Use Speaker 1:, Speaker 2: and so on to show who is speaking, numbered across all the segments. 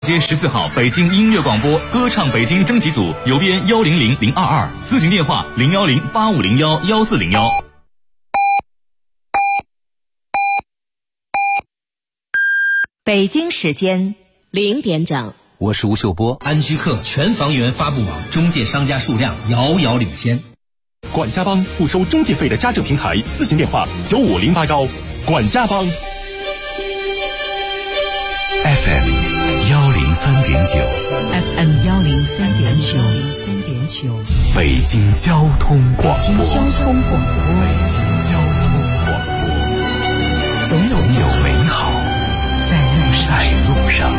Speaker 1: 街14号，北京音乐广播歌唱北京征集组邮编100022，咨询电话01085011401。
Speaker 2: 北京时间0点整，
Speaker 3: 我是吴秀波。
Speaker 4: 安居客全房源发布网中介商家数量遥遥领先。
Speaker 5: 管家帮不收中介费的家政平台，咨询电话95081。管家帮。
Speaker 2: FM 103.9，
Speaker 5: 北京交通广播。总有美好在路上。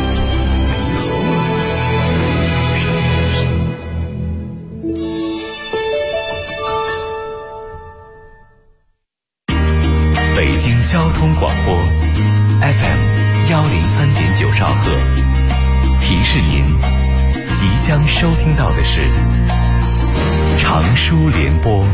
Speaker 5: 北京交通广播 FM 103.9兆赫，提示您即将收听到的是长舒联播。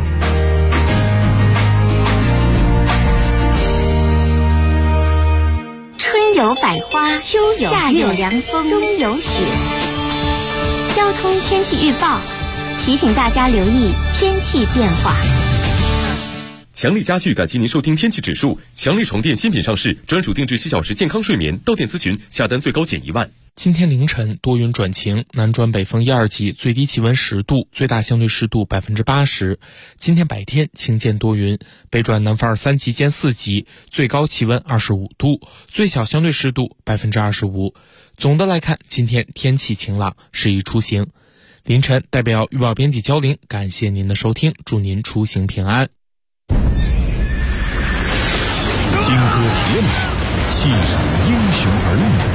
Speaker 6: 春有百花，秋有夏有凉风，冬有雪。交通天气预报提醒大家留意天气变化。
Speaker 5: 强力家具感谢您收听天气指数。强力床垫新品上市，专属定制7小时健康睡眠，到店咨询，下单最高减1万。
Speaker 7: 今天凌晨多云转晴，南转北风1、2级，最低气温10度，最大相对湿度80%。今天白天晴间多云，北转南风2、3级兼4级，最高气温25度，最小相对湿度25%。总的来看，今天天气晴朗，适宜出行。凌晨代表预报编辑焦玲，感谢您的收听，祝您出行平安。
Speaker 8: 金戈铁马，细数英雄儿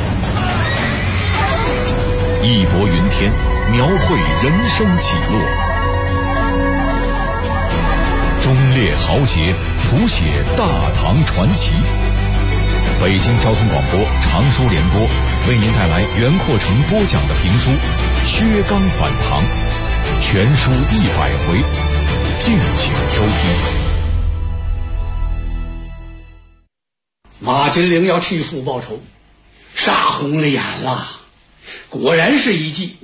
Speaker 8: 女，义薄云天，描绘人生起落，忠烈豪杰，谱写大唐传奇。北京交通广播长舒联播为您带来袁阔成播讲的评书《薛刚反唐》，全书100回，敬请收听。
Speaker 9: 马金陵要替父报仇，杀红了眼了，果然是一计。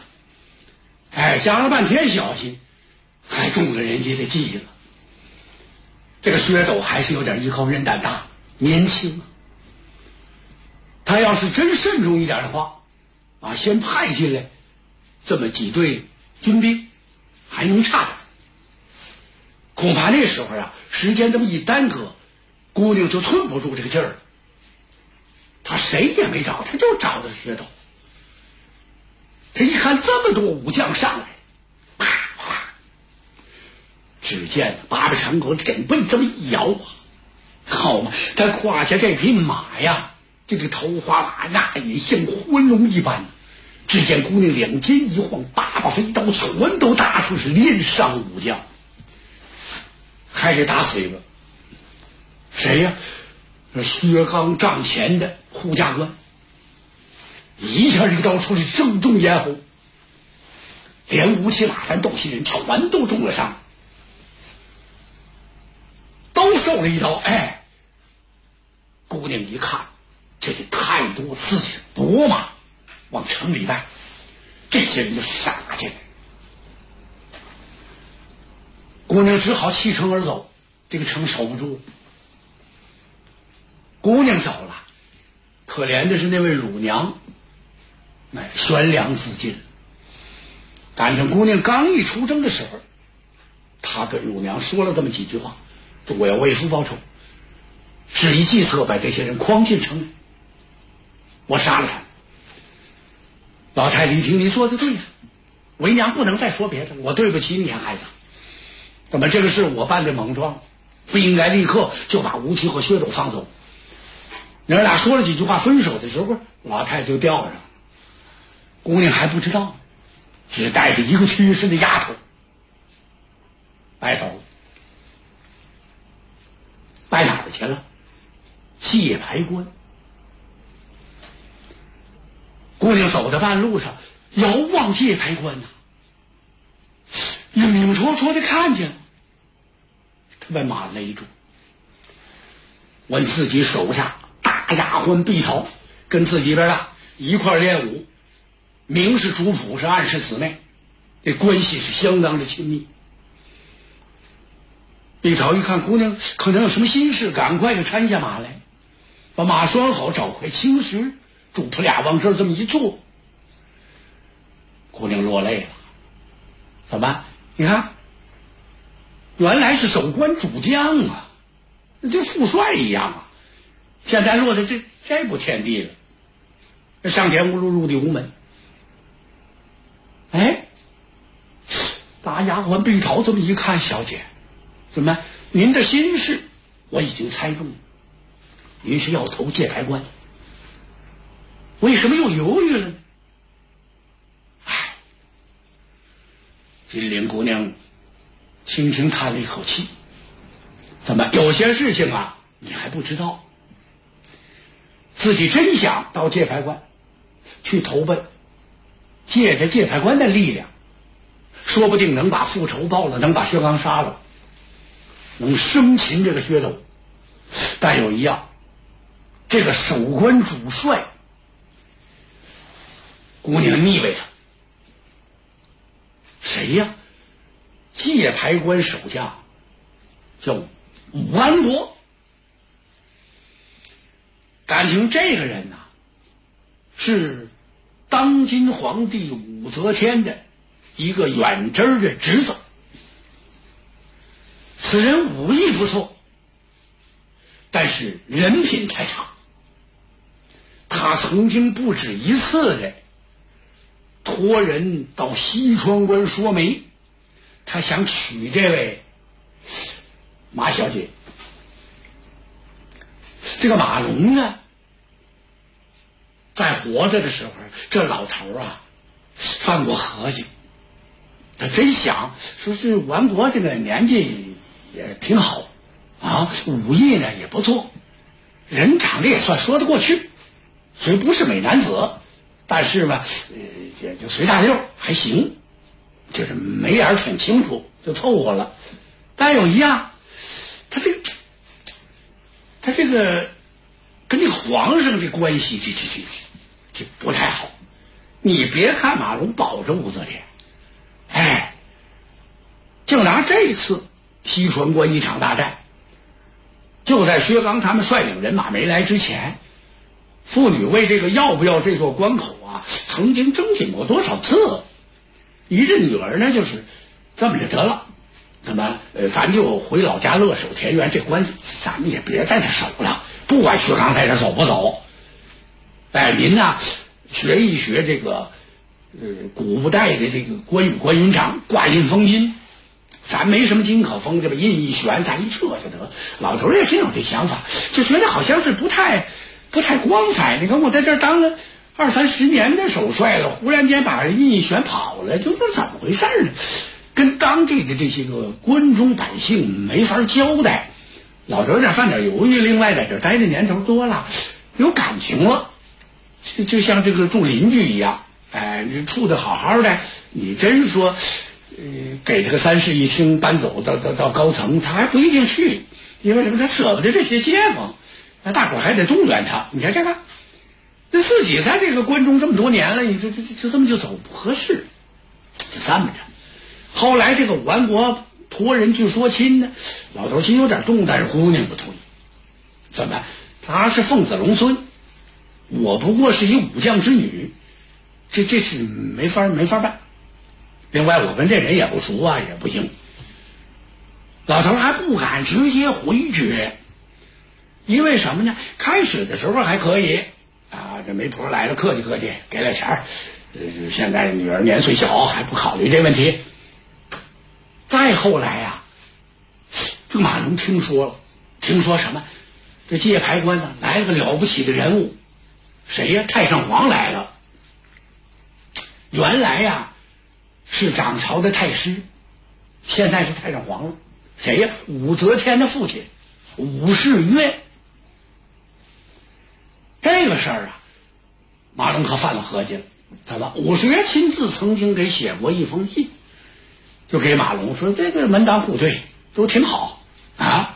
Speaker 9: 加了半天小心，还中了人家的计了。这个薛斗还是有点艺高人胆大，年轻啊。他要是真慎重一点的话，先派进来这么几队军兵，还能差点。恐怕那时候时间这么一耽搁，姑娘就寸不住这个劲儿了。他谁也没找，他就找的薛斗。他一看这么多武将上来，啪啪，只见八百长狗给背这么一摇好嘛，他胯下这匹马呀，这个头花马那也像昏龙一般。只见姑娘两肩一晃，八把飞刀全都打出，是连上武将。还是打死一个，谁呀？薛刚帐前的护驾官，一下这个刀出来正中咽喉，连吴起、马三、窦西人全都中了伤，都受了一刀。姑娘一看，这就太多刺史伯马往城里带，这些人就杀进来。姑娘只好弃城而走，这个城守不住。姑娘走了，可怜的是那位乳娘，悬梁自尽。赶上姑娘刚一出征的时候，他跟乳娘说了这么几句话：我要为父报仇，是一计策把这些人诓进城里，我杀了他。老太太一听，你说的对呀，为娘不能再说别的，我对不起你孩子。怎么这个事我办的莽撞，不应该立刻就把吴起和薛斗放走。娘俩说了几句话，分手的时候，老太太就吊上了。姑娘还不知道，只带着一个贴身的丫头摆走了。摆哪儿去了？界牌关。姑娘走到半路上，遥望界牌关明戳戳的看见了。他把马勒住，问自己手下大丫鬟碧桃跟自己边一块练武，明是主仆，是暗是姊妹，这关系是相当的亲密。李桃一看姑娘可能有什么心事，赶快就搀下马来，把马拴好，找块青石，主仆俩往这儿这么一坐。姑娘落泪了，怎么？你看，原来是守关主将啊，就副帅一样啊，现在落在这步田地了。上前无路入地无门。哎，大丫鬟碧桃这么一看，小姐，怎么您的心事我已经猜中了，您是要投界牌关，为什么又犹豫了呢？唉，金陵姑娘轻轻叹了一口气，怎么有些事情啊你还不知道，自己真想到界牌关去投奔，借着界牌关的力量，说不定能把复仇报了，能把薛刚杀了，能生擒这个薛斗。但有一样，这个守关主帅姑娘腻味他。谁呀？界牌关守将叫武安国。感情这个人是当今皇帝武则天的一个远支的侄子。此人武艺不错，但是人品太差。他曾经不止一次的托人到西川关说媒，他想娶这位马小姐。这个马龙呢，在活着的时候，这老头犯过合计，他真想说是武安国这个年纪也挺好啊，武艺呢也不错，人长得也算说得过去，虽不是美男子，但是吧，也就随大溜还行，就是眉眼挺清楚，就凑合了。但有一样，他这个跟这个皇上这关系这不太好。你别看马龙保着武则天，哎，就拿这次西川关一场大战，就在薛刚他们率领人马没来之前，妇女为这个要不要这座关口曾经争请过多少次。一任女儿呢，就是这么着得了，那么咱就回老家乐守田园，这官司咱们也别在这守了，不管薛刚在这走不走，哎，您学一学这个古代的这个关羽关云长挂印封印，咱没什么金可封，这个印一悬，咱一撤就得。老头也真有这想法，就觉得好像是不太光彩。你看我在这儿当了20-30年的手帅了，忽然间把印一悬跑了，就是怎么回事呢？跟当地的这些个关中百姓没法交代。老头犯点犹豫，另外在这待的年头多了，有感情了，就像这个住邻居一样，哎，你处得好好的，你真说给这个3室一厅搬走到高层，他还不一定去，因为什么？他舍不得这些街坊，那大伙还得动员他。你看这个，那自己在这个关中这么多年了，你就这么就走不合适，就这么着。后来这个武安国托人去说亲呢，老头心有点动，但是姑娘不同意。怎么？他是凤子龙孙，我不过是一武将之女，这是没法办。另外我跟这人也不熟也不行。老头还不敢直接回绝，因为什么呢？开始的时候还可以这媒婆来了客气客气，给了钱现在女儿年岁小，还不考虑这问题。再后来这个马龙听说什么？这界牌关来了个了不起的人物，谁呀？太上皇来了。原来是掌朝的太师，现在是太上皇了。谁呀？武则天的父亲武士约。这个事儿马龙可犯了合计了。怎么？武士约亲自曾经给写过一封信，就给马龙说这个门当户对都挺好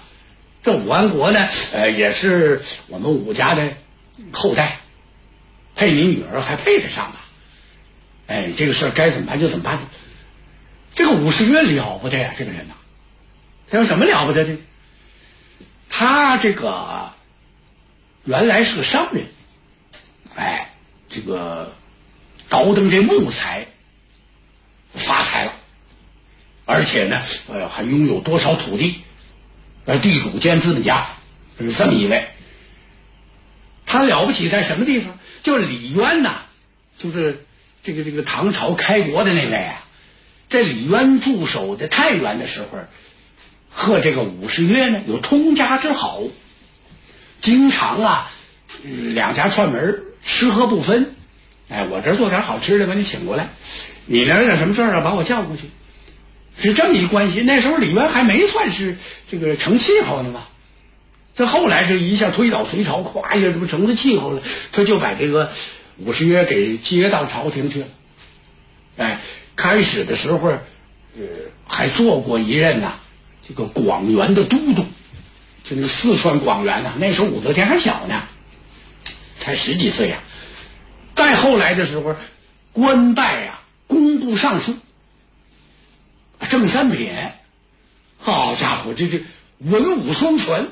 Speaker 9: 这武安国呢也是我们武家的后代， 配你女儿还配得上吧？哎，这个事儿该怎么办就怎么办。这个武士约了不得呀，这个人呐，他有什么了不得的？他这个原来是个商人，哎，这个倒腾这木材发财了，而且呢，还拥有多少土地，地主兼资本家，是这么一位。他了不起在什么地方？就李渊呐，就是这个唐朝开国的那位啊，这李渊驻守的太原的时候，和这个武士约呢有通家之好，经常啊两家串门，吃喝不分。哎，我这儿做点好吃的把你请过来，你那儿有点什么事儿啊把我叫过去，是这么一关系。那时候李渊还没算是这个成气候呢嘛，这后来这一下推倒隋朝，咵一下这不成了气候了，他就把这个武士约给接到朝廷去了。哎，开始的时候还做过一任呐，这个广元的都督，就那个四川广元呐，那时候武则天还小呢，才10几岁呀。再后来的时候，官拜啊工部尚书，正三品，好家伙，这文武双全。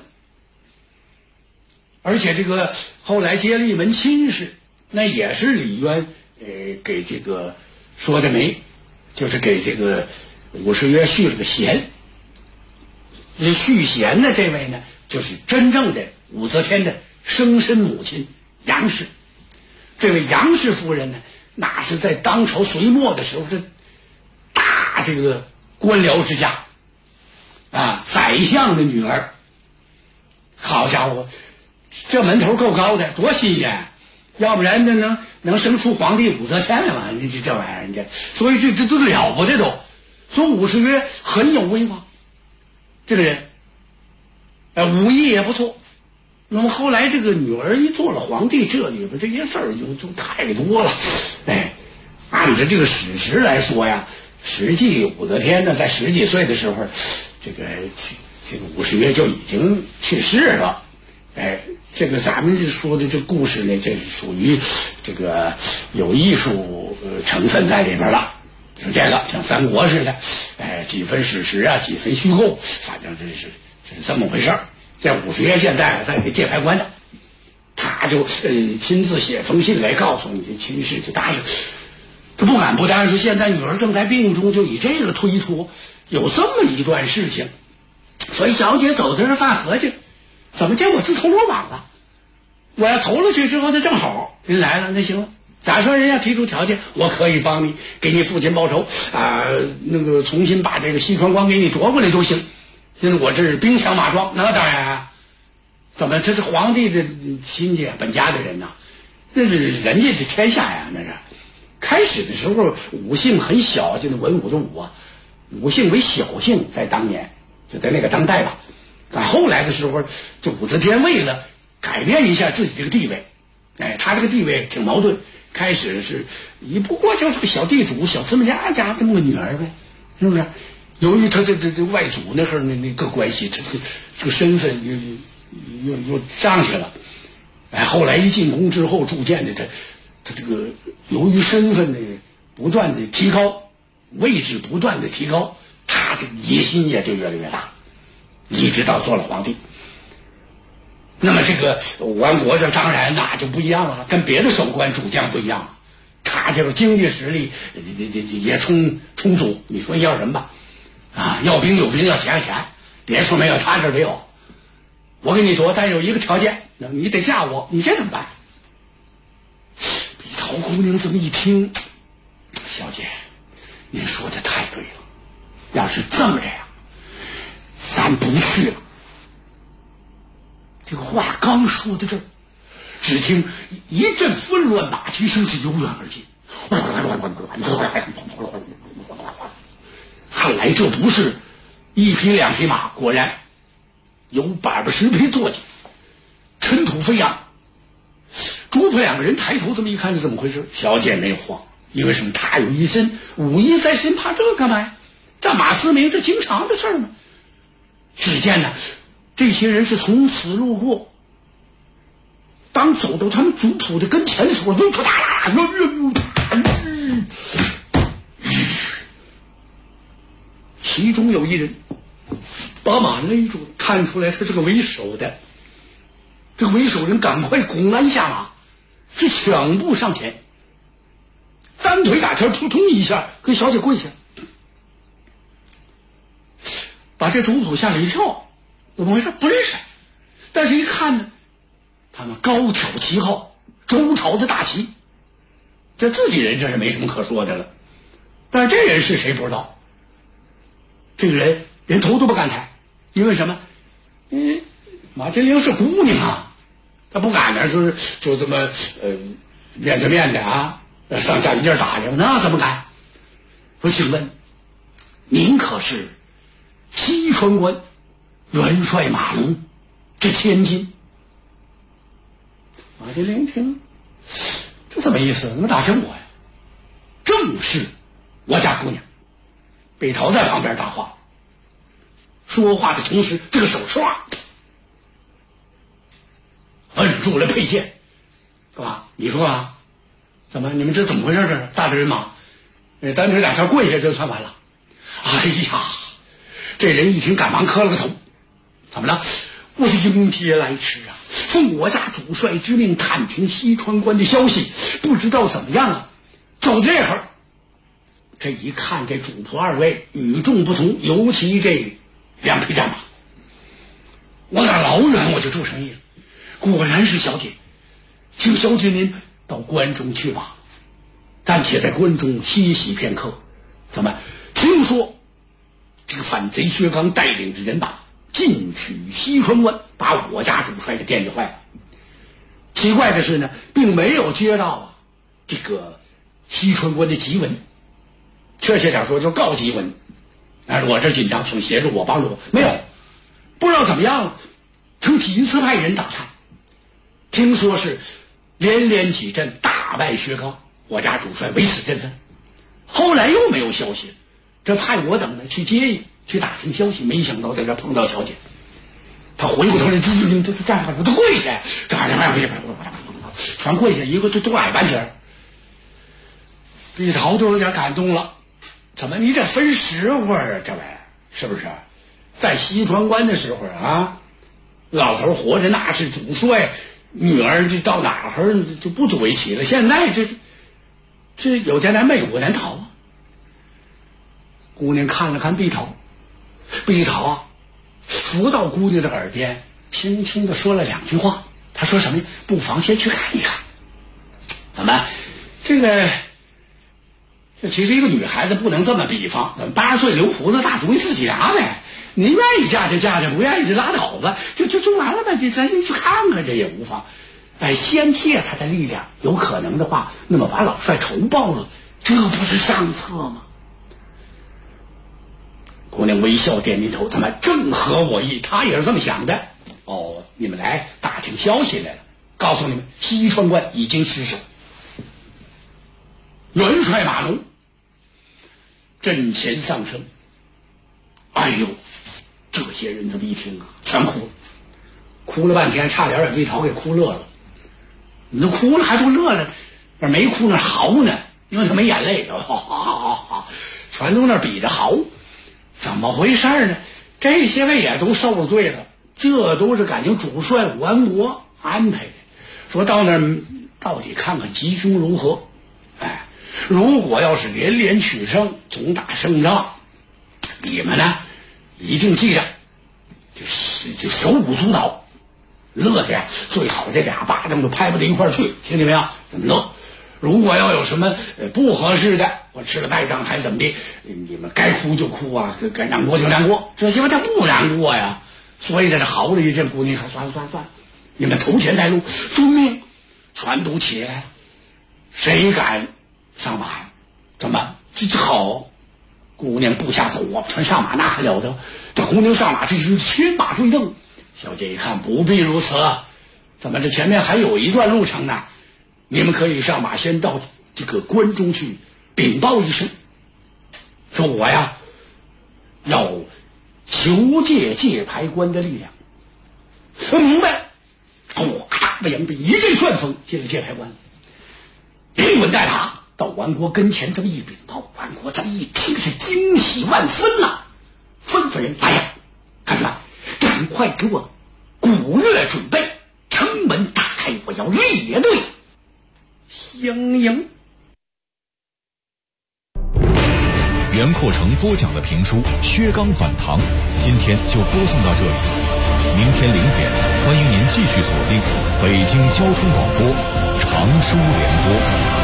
Speaker 9: 而且这个后来接了一门亲事，那也是李渊给这个说的媒，就是给这个武士约续了个弦。这续弦的这位呢，就是真正的武则天的生身母亲杨氏。这位杨氏夫人呢，那是在当朝隋末的时候，这大这个官僚之家啊，宰相的女儿。好家伙，这门头够高的，多新鲜！要不然呢能生出皇帝武则天来吗？这玩意儿，所以这都了不得都。所以武士约很有威望，这个人，武艺也不错。那么后来这个女儿一做了皇帝，这里边这些事儿就太多了。哎，按照这个史实来说呀，实际武则天呢在10几岁的时候，这个武士约就已经去世了。哎，这个咱们说的这故事呢，这是属于这个有艺术成分在里边了。就这个像三国似的，哎，几分史实啊，几分虚构，反正这是这么回事儿。这武士约现在在给界牌官呢，他就亲自写封信来告诉你这亲事，就答应。他不敢不答应，说现在女儿正在病中，就以这个推脱，有这么一段事情。所以小姐走在这饭盒去，怎么见我自投罗网了？我要投了去之后，那正好人来了，那行了。假如说人家提出条件，我可以帮你，给你父亲报仇啊，那个重新把这个西川关给你夺过来都行。现在我这是兵强马壮，那当然啊。怎么这是皇帝的亲戚本家的人呐？那是人家的天下呀，那是。开始的时候武姓很小，就是文武的武啊，武姓为小姓，在当年就在那个当代吧。后来的时候，就武则天为了改变一下自己这个地位，哎，他这个地位挺矛盾。开始是你不过就是个小地主、小资本家家这么个女儿呗，是不是？由于他这外祖那会儿那个关系，他这个身份又上去了。哎，后来一进宫之后，逐渐的他这个由于身份的不断的提高，位置不断的提高，他这个野心也就越来越大，一直到做了皇帝。那么这个武安国这当然那就不一样了，跟别的守关主将不一样，他这个经济实力也充足。你说要什么吧？啊，要兵有兵，要钱有钱，别说没有，他这没有。我给你夺，但有一个条件，你得嫁我，你这怎么办？碧桃姑娘这么一听，小姐，您说的太对了，要是这么着呀，咱不去了。这个话刚说到这儿，只听一阵纷乱马蹄声是由远而近，看来这不是1匹2匹马，果然有810匹坐骑，尘土飞扬。主仆2个人抬头这么一看，是怎么回事？小姐没慌，因为什么？他有一身武艺在身，怕这干嘛呀？战马嘶鸣，这经常的事儿嘛。只见呢，这些人是从此路过， 当走到他们主仆的跟前的时候，就其中有一人把马勒住，看出来他是个为首的。这个为首人赶快拱栏下马，是抢步上前，单腿打前，扑通一下给小姐跪下，把这主仆吓了一跳。怎么回事？不认识。但是一看呢，他们高挑旗号，周朝的大旗，这自己人这是没什么可说的了。但是这人是谁不知道。这个人连头都不敢抬，因为什么？马金玲是姑娘啊，她不敢呢，说就这么面对面的啊，上下一劲打量，那怎么敢？说请问您可是西川关元帅马龙这千金？马金玲一听，这怎么意思？怎么打听我呀？正是我家姑娘。北桃在旁边搭话，说话的同时，这个手唰摁住了佩剑。干嘛？你说啊？怎么？你们这怎么回事？这是大人马，单腿打前跪下就算完了。哎呀，这人一听，赶忙磕了个头。怎么了？我是应接来迟啊，奉我家主帅之命探听西川关的消息，不知道怎么样啊。走这会儿。这一看，这主仆二位与众不同，尤其这两匹战马，我打老远我就做生意了。果然是小姐，请小姐您到关中去吧，暂且在关中歇息片刻。怎么？听说这个反贼薛刚带领着人马进取西川关，把我家主帅给惦记坏了。奇怪的是呢，并没有接到啊这个西川关的急文。确切点说，就告急文。我这紧张，请协助我，帮助我。没有，不知道怎么样了。曾几次派人打探，听说是连连几阵大败薛刚，我家主帅为此振奋。后来又没有消息，这派我等呢去接应，去打听消息。没想到在这碰到小姐，他回过头来，就站上，都跪下，全跪下，一个都矮半截。碧桃都有点感动了。怎么你得分时会儿啊？这玩意儿是不是？在西川关的时候啊，老头活着那是主帅，女儿就到哪儿就不足为奇了。现在这有家难卖，有难逃啊。姑娘看了看碧桃，碧桃啊，扶到姑娘的耳边，轻轻地说了两句话。她说什么？不妨先去看一看。怎么？这其实一个女孩子不能这么比方，怎么8岁留胡子大主意自己拿呗？您愿意嫁就嫁，不愿意就拉倒吧，就完了呗。咱去看看，这也无妨。先借他的力量，有可能的话，那么把老帅仇报了，这不是上策吗？姑娘微笑点点头，他们正合我意，她也是这么想的。哦，你们来打听消息来了，告诉你们，西川关已经失守，元帅马龙阵前丧生。哎呦，这些人这么一听啊，全哭了，哭了半天，差点把碧桃给哭乐了。你都哭了还不乐了？那没哭那嚎呢，因为他没眼泪，全都那比着嚎。怎么回事呢？这些位也都受了罪了，这都是感情主帅武安国安排的，说到那儿到底看看吉凶如何。如果要是连连取胜，总打胜仗，你们呢一定记着，就手舞足蹈，乐的呀，最好这俩巴掌都拍不到一块儿去，听见没有？怎么乐？如果要有什么不合适的，我吃了败仗还怎么的，你们该哭就哭啊，该难过就难过。这些他不难过呀，所以在这嚎了一阵。姑娘说：“算了，你们头前带路，遵命，全都起来了，谁敢上马呀？怎么这好？姑娘步下走啊，全上马那还了得？这姑娘上马，这是牵马追邓。小姐一看不必如此，怎么这前面还有一段路程呢？你们可以上马先到这个关中去禀报一声，说我呀要求借界牌关的力量。明白？ 步迎着，一阵旋风进了界牌关。连滚带爬到王国跟前，这么一禀报，王国这一听是惊喜万分呐，吩咐人来呀，看出来，赶快给我鼓乐准备，城门打开，我要列队相迎。
Speaker 8: 袁阔成播讲的评书《薛刚反唐》，今天就播送到这里。明天0点，欢迎您继续锁定北京交通广播长书联播。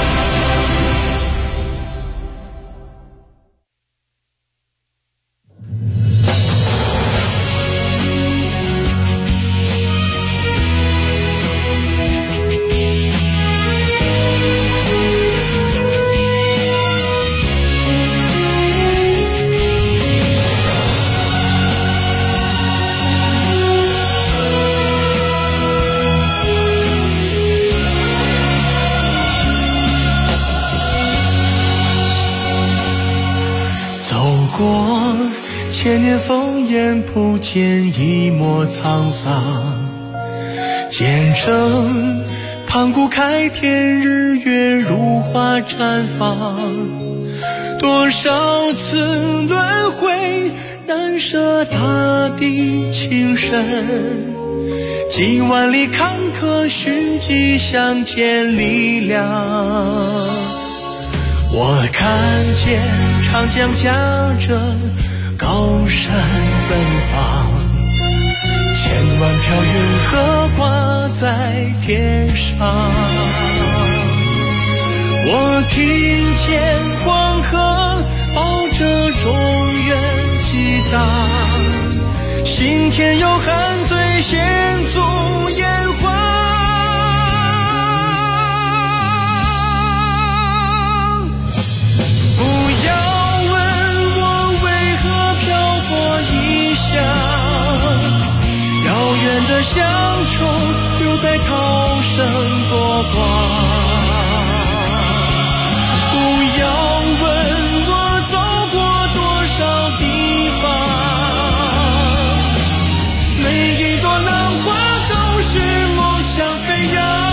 Speaker 3: 千年烽烟不见一抹沧桑，见证盘古开天，日月如花绽放。多少次轮回，难舍大地情深，几万里坎坷，虚迹相见力量。我看见长江驾着高山奔放，千万条云河挂在天上。我听见黄河抱着中原激荡，心田有汉醉先祖炎黄。不要问我为何漂泊异乡，遥远的乡愁留在涛声波光。不要问我走过多少地方，每一朵浪花都是梦想飞扬。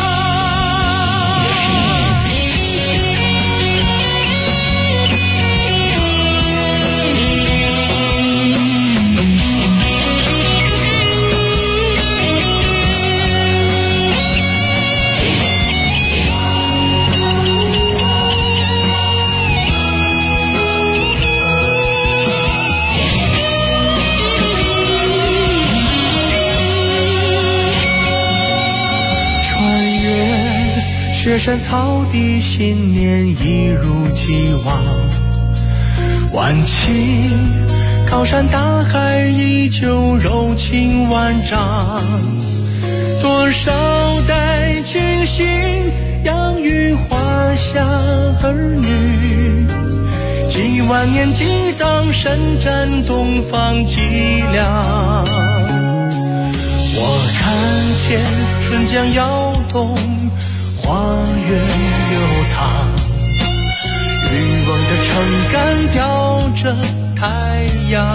Speaker 3: 雪山草地，新年一如既往。万顷高山大海，依旧柔情万丈。多少代亲信养育华夏儿女，几万年激荡，伸展东方脊梁。我看见春江摇动，花月流淌，渔翁的撑杆吊着太阳。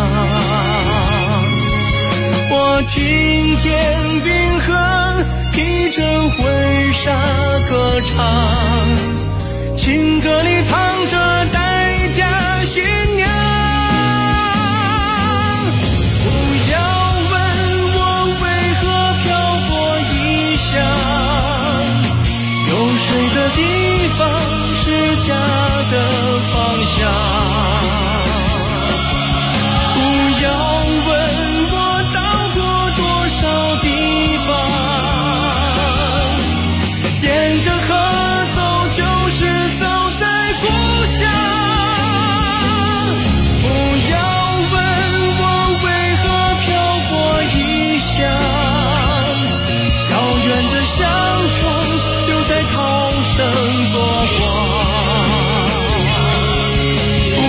Speaker 3: 我听见冰河披着婚纱歌唱，情歌里藏着待嫁新娘。不要问我为何漂泊异乡，有谁的地方是家的方向。不要问我到过多少地方，沿着河走就是走在故乡。不要问我为何漂泊异乡，遥远的乡愁留在涛声波光。不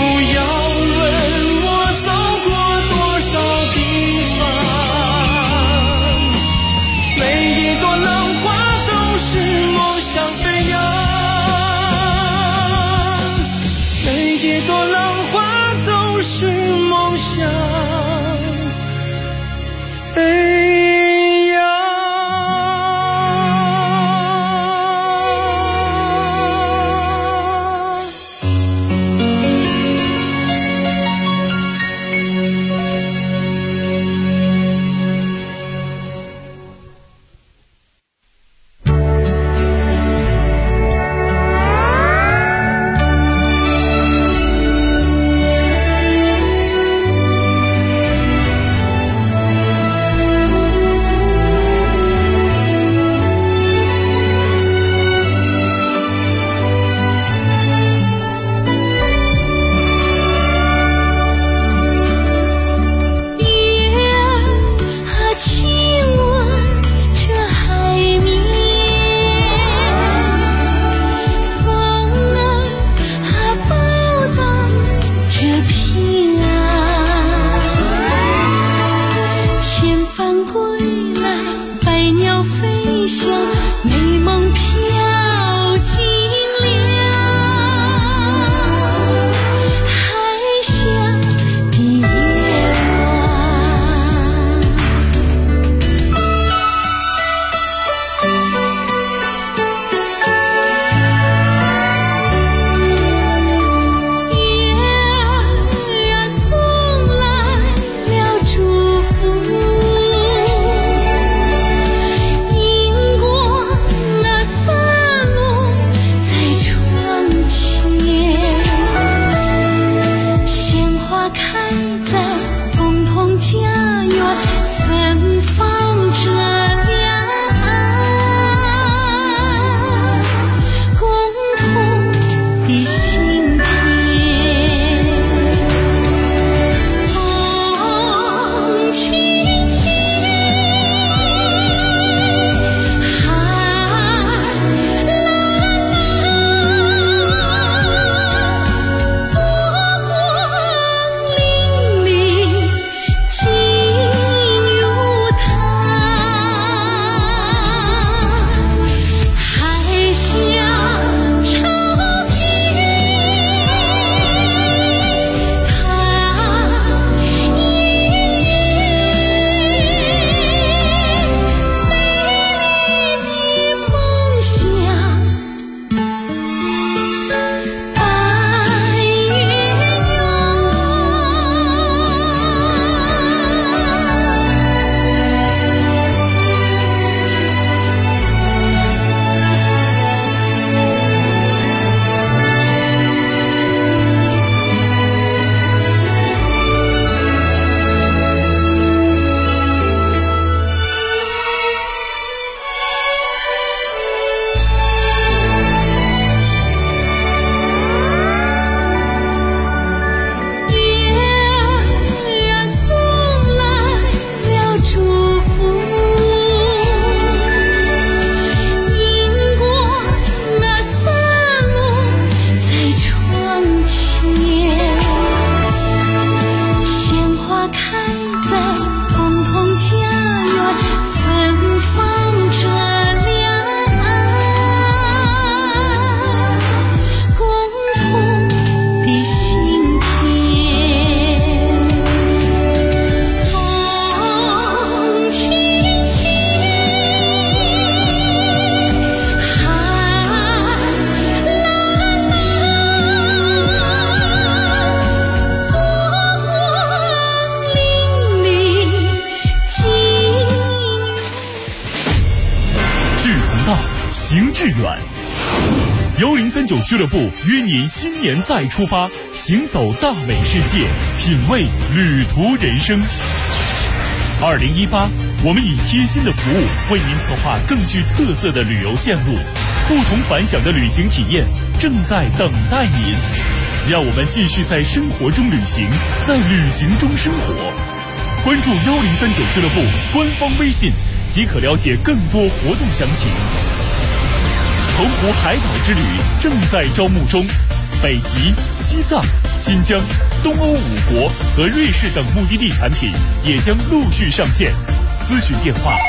Speaker 10: 致远。1039俱乐部约您新年再出发，行走大美世界，品味旅途人生。2018，我们以贴心的服务为您策划更具特色的旅游线路，不同凡响的旅行体验正在等待您。让我们继续在生活中旅行，在旅行中生活。关注1039俱乐部官方微信，即可了解更多活动详情。澎湖海岛之旅正在招募中，北极、西藏、新疆、东欧5国和瑞士等目的地产品也将陆续上线。咨询电话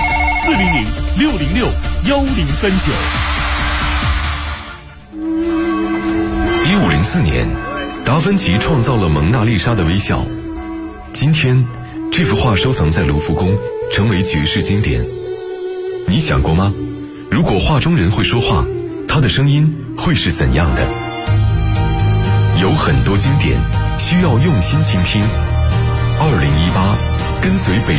Speaker 10: 400-606-1039。
Speaker 5: 1504年，达芬奇创造了蒙娜丽莎的微笑。今天，这幅画收藏在卢浮宫，成为绝世经典。你想过吗？如果画中人会说话，他的声音会是怎样的？有很多经典需要用心倾听。2018，跟随北